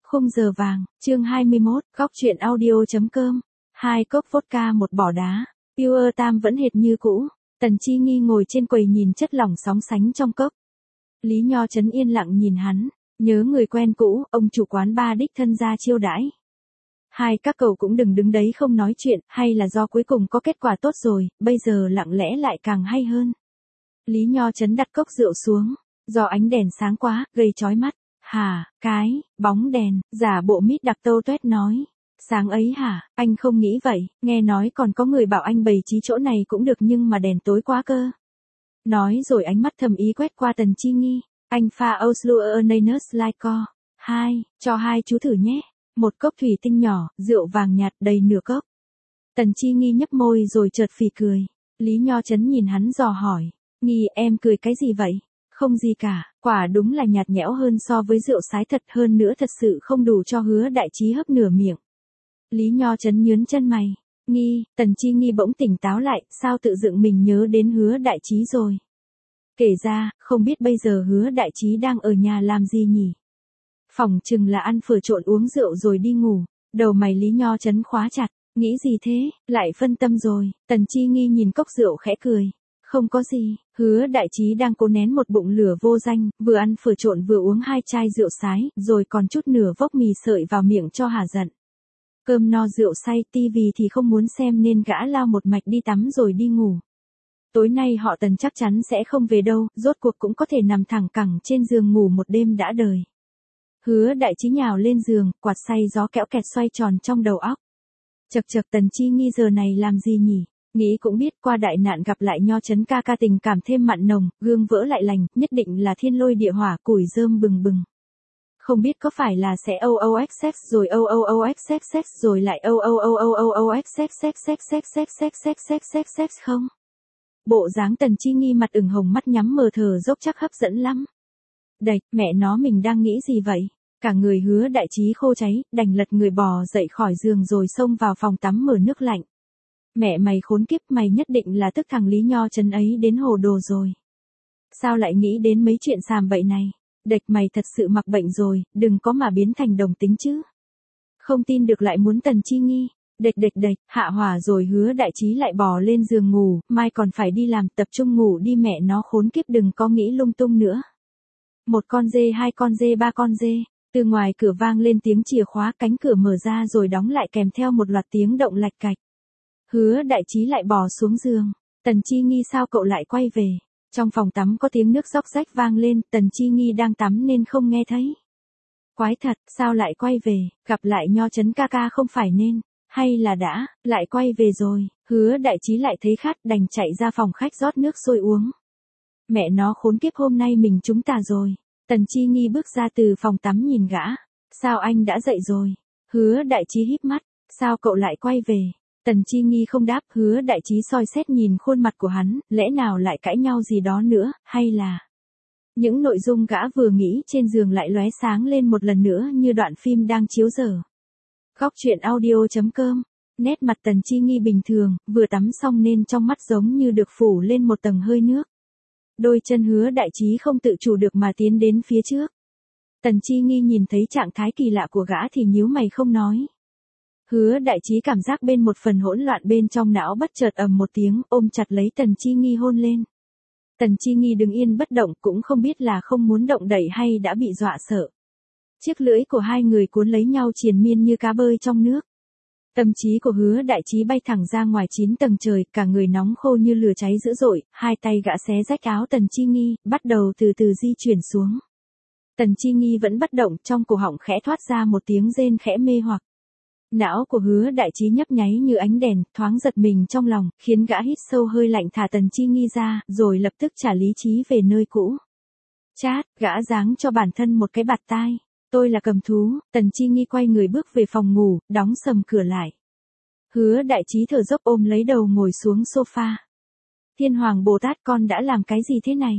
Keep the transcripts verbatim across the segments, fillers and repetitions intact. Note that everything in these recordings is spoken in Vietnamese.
Khung giờ vàng, chương hai mươi mốt, góc truyện audio.com. Hai cốc vodka một bỏ đá. Pure Tam vẫn hệt như cũ. Tần Chi Nghi ngồi trên quầy nhìn chất lỏng sóng sánh trong cốc. Lý Nho Chấn yên lặng nhìn hắn, nhớ người quen cũ, ông chủ quán ba đích thân ra chiêu đãi. Hai các cậu cũng đừng đứng đấy không nói chuyện, hay là do cuối cùng có kết quả tốt rồi, bây giờ lặng lẽ lại càng hay hơn. Lý Nho Chấn đặt cốc rượu xuống, do ánh đèn sáng quá, gây chói mắt. Hả, cái, bóng đèn, giả bộ mít đặc tâu tuét nói. Sáng ấy hả, anh không nghĩ vậy, nghe nói còn có người bảo anh bày trí chỗ này cũng được nhưng mà đèn tối quá cơ. Nói rồi ánh mắt thầm ý quét qua Tần Chi Nghi, anh pha Oslo Nanus Lycor. Hai, cho hai chú thử nhé. Một cốc thủy tinh nhỏ, rượu vàng nhạt đầy nửa cốc. Tần Chi Nghi nhấp môi rồi chợt phì cười. Lý Nho Chấn nhìn hắn dò hỏi, Nghi em cười cái gì vậy? Không gì cả, quả đúng là nhạt nhẽo hơn so với rượu sái thật, hơn nữa thật sự không đủ cho Hứa Đại Trí hấp nửa miệng. Lý Nho Chấn nhướng chân mày. Nghi, Tần Chi Nghi bỗng tỉnh táo lại, sao tự dựng mình nhớ đến Hứa Đại Trí rồi. Kể ra, không biết bây giờ Hứa Đại Trí đang ở nhà làm gì nhỉ? Phỏng chừng là ăn phở trộn uống rượu rồi đi ngủ. Đầu mày Lý Nho Chấn khóa chặt, nghĩ gì thế, lại phân tâm rồi. Tần Chi Nghi nhìn cốc rượu khẽ cười. Không có gì, Hứa Đại Trí đang cố nén một bụng lửa vô danh, vừa ăn phở trộn vừa uống hai chai rượu sái, rồi còn chút nửa vốc mì sợi vào miệng cho hả giận. Cơm no rượu say, tivi thì không muốn xem nên gã lao một mạch đi tắm rồi đi ngủ. Tối nay họ Tần chắc chắn sẽ không về đâu, rốt cuộc cũng có thể nằm thẳng cẳng trên giường ngủ một đêm đã đời. Hứa Đại Trí nhào lên giường, quạt say gió kẽo kẹt xoay tròn trong đầu óc. Chật chật Tần Chi Nghi giờ này làm gì nhỉ? Nghĩ cũng biết qua đại nạn gặp lại Nho Chấn ca ca tình cảm thêm mặn nồng, gương vỡ lại lành, nhất định là thiên lôi địa hỏa củi rơm bừng bừng. Không biết có phải là sẽ o o x sex rồi o o o x sex sex rồi lại o o o o o o x sex sex sex sex sex sex sex sex sex sex không? Bộ dáng Tần Chi Nghi mặt ửng hồng mắt nhắm mờ thở dốc chắc hấp dẫn lắm. Đạch, mẹ nó mình đang nghĩ gì vậy? Cả người Hứa Đại Trí khô cháy, đành lật người bò dậy khỏi giường rồi xông vào phòng tắm mở nước lạnh. Mẹ mày khốn kiếp, mày nhất định là tức thằng Lý Nho Chấn ấy đến hồ đồ rồi. Sao lại nghĩ đến mấy chuyện xàm bậy này? Đệch mày thật sự mặc bệnh rồi, đừng có mà biến thành đồng tính chứ. Không tin được lại muốn Tần Chi Nghi. Đệch đệch đệch, hạ hỏa rồi Hứa Đại Trí lại bò lên giường ngủ, mai còn phải đi làm, tập trung ngủ đi mẹ nó khốn kiếp, đừng có nghĩ lung tung nữa. Một con dê, hai con dê, ba con dê. Từ ngoài cửa vang lên tiếng chìa khóa, cánh cửa mở ra rồi đóng lại kèm theo một loạt tiếng động lạch cạch. Hứa Đại Trí lại bò xuống giường. Tần Chi Nghi sao cậu lại quay về? Trong phòng tắm có tiếng nước róc rách vang lên, Tần Chi Nghi đang tắm nên không nghe thấy. Quái thật, sao lại quay về, gặp lại Nho Chấn ca ca không phải nên, hay là đã, lại quay về rồi. Hứa Đại Trí lại thấy khát đành chạy ra phòng khách rót nước sôi uống. Mẹ nó khốn kiếp, hôm nay mình trúng tà rồi. Tần Chi Nghi bước ra từ phòng tắm nhìn gã. Sao anh đã dậy rồi? Hứa Đại Trí híp mắt. Sao cậu lại quay về? Tần Chi Nghi không đáp. Hứa Đại Trí soi xét nhìn khuôn mặt của hắn, lẽ nào lại cãi nhau gì đó nữa, hay là những nội dung gã vừa nghĩ trên giường lại lóe sáng lên một lần nữa như đoạn phim đang chiếu dở. Góc truyện audio.com. Nét mặt Tần Chi Nghi bình thường, vừa tắm xong nên trong mắt giống như được phủ lên một tầng hơi nước. Đôi chân Hứa Đại Trí không tự chủ được mà tiến đến phía trước. Tần Chi Nghi nhìn thấy trạng thái kỳ lạ của gã thì nhíu mày không nói. Hứa Đại Trí cảm giác bên một phần hỗn loạn bên trong não bất chợt ầm một tiếng, ôm chặt lấy Tần Chi Nghi hôn lên. Tần Chi Nghi đứng yên bất động, cũng không biết là không muốn động đậy hay đã bị dọa sợ. Chiếc lưỡi của hai người cuốn lấy nhau triền miên như cá bơi trong nước. Tâm trí của Hứa Đại Trí bay thẳng ra ngoài chín tầng trời, cả người nóng khô như lửa cháy dữ dội, hai tay gã xé rách áo Tần Chi Nghi, bắt đầu từ từ di chuyển xuống. Tần Chi Nghi vẫn bất động, trong cổ họng khẽ thoát ra một tiếng rên khẽ mê hoặc. Não của Hứa Đại Trí nhấp nháy như ánh đèn, thoáng giật mình trong lòng, khiến gã hít sâu hơi lạnh thả Tần Chi Nghi ra, rồi lập tức trả lý trí về nơi cũ. Chát, gã giáng cho bản thân một cái bạt tai. Tôi là cầm thú. Tần Chi Nghi quay người bước về phòng ngủ, đóng sầm cửa lại. Hứa Đại Trí thở dốc ôm lấy đầu ngồi xuống sofa. Thiên Hoàng Bồ Tát, con đã làm cái gì thế này?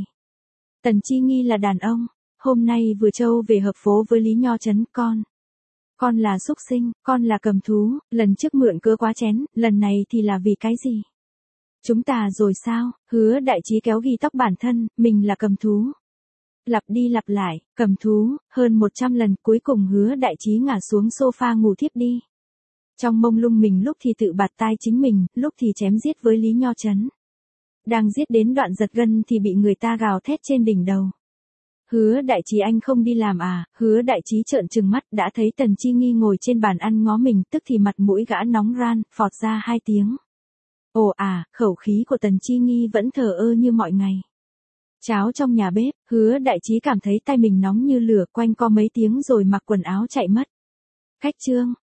Tần Chi Nghi là đàn ông, hôm nay vừa trâu về hợp phố với Lý Nho Chấn, con. Con là súc sinh, con là cầm thú, lần trước mượn cớ quá chén, lần này thì là vì cái gì? Chúng ta rồi sao? Hứa Đại Trí kéo ghi tóc bản thân, mình là cầm thú. Lặp đi lặp lại, cầm thú, hơn một trăm lần cuối cùng Hứa Đại Trí ngả xuống sofa ngủ thiếp đi. Trong mông lung mình lúc thì tự bạt tai chính mình, lúc thì chém giết với Lý Nho Trấn. Đang giết đến đoạn giật gân thì bị người ta gào thét trên đỉnh đầu. Hứa Đại Trí anh không đi làm à? Hứa Đại Trí trợn trừng mắt đã thấy Tần Chi Nghi ngồi trên bàn ăn ngó mình, tức thì mặt mũi gã nóng ran, phọt ra hai tiếng. Ồ à, khẩu khí của Tần Chi Nghi vẫn thờ ơ như mọi ngày. Cháo trong nhà bếp, Hứa Đại Trí cảm thấy tay mình nóng như lửa, quanh co mấy tiếng rồi mặc quần áo chạy mất. Khách trương,